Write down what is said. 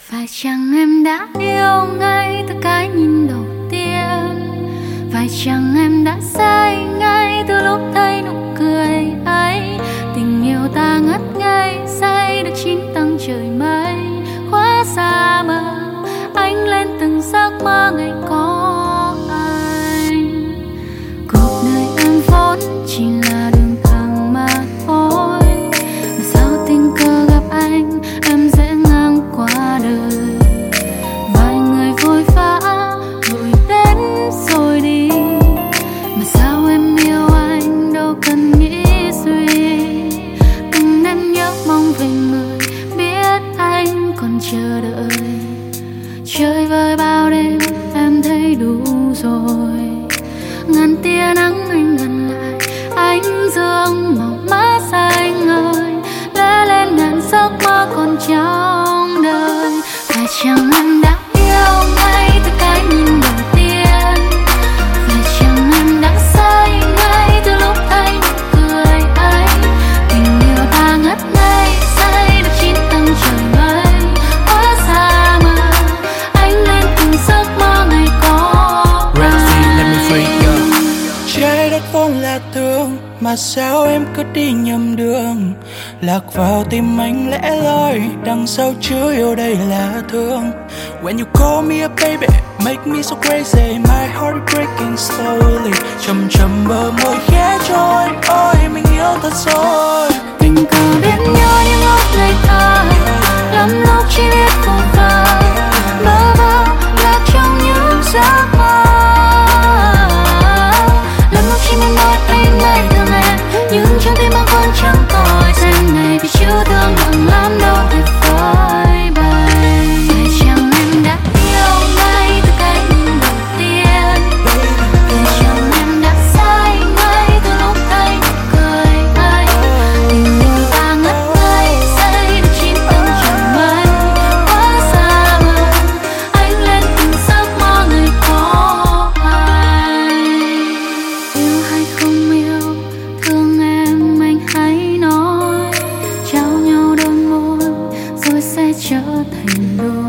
Phải chăng em đã yêu ngay từ cái nhìn đầu tiên? Phải chăng em đã say ngay từ lúc thấy nụ cười ấy? Tình yêu ta ngất ngây say được 9 tầng trời mây, khóa xa mờ ánh lên từng giấc mơ ngày có anh. Cuộc đời em vốn chỉ là đường thẳng mà thôi, mà sao tình cờ gặp anh em dễ ngang qua đời. Vài người vội vã vội đến rồi đi, mà sao em yêu anh đâu cần nghĩ suy. Từng đêm nhớ mong về người biết anh còn chờ đợi. Chơi vơi bao đêm em thấy đủ rồi, ngàn tia nắng anh gần lại, ánh dương màu má xanh ơi, lóe lên ngàn giấc mơ còn trong đời. Phải chăng em đã yêu ngay từ cái nhìn đầu tiên? Phải chăng em đã say ngay từ lúc thấy nụ cười ấy? Tình yêu ta ngất ngây say được 9 tầng trời mây, quá xa mờ ánh lên từng giấc mơ ngày có anh. Trái đất vốn là thương, mà sao em cứ đi nhầm đường, lạc vào tim anh lẽ loi, đằng sau chứa yêu đây là thương. When you call me a baby, make me so crazy, my heart is breaking slowly. Chầm chầm bờ môi khẽ trôi, ôi mình yêu thật rồi. Tình cờ biết nhớ những lúc ngày thơ, lắm lúc chỉ biết vô vơ, bơ vơ lạc trong những giấc mơ. Lắm lúc chỉ muốn nói anh ngày thương em, nhưng trong tim anh vẫn chẳng coi danh này, vì chưa thương nặng lắm đâu để phơi bày. Phải chăng em đã yêu ngay từ cái nhìn đầu tiên? Phải chăng em đã say ngay từ lúc thấy nụ cười ấy? Tình yêu ta ngất ngây say được 9 tầng trời mây, quá xa mờ ánh lên từng giấc mơ ngày có anh. Yêu hay không yêu, thương em anh hãy nói, trao nhau đôi môi rồi sẽ trở thành đôi.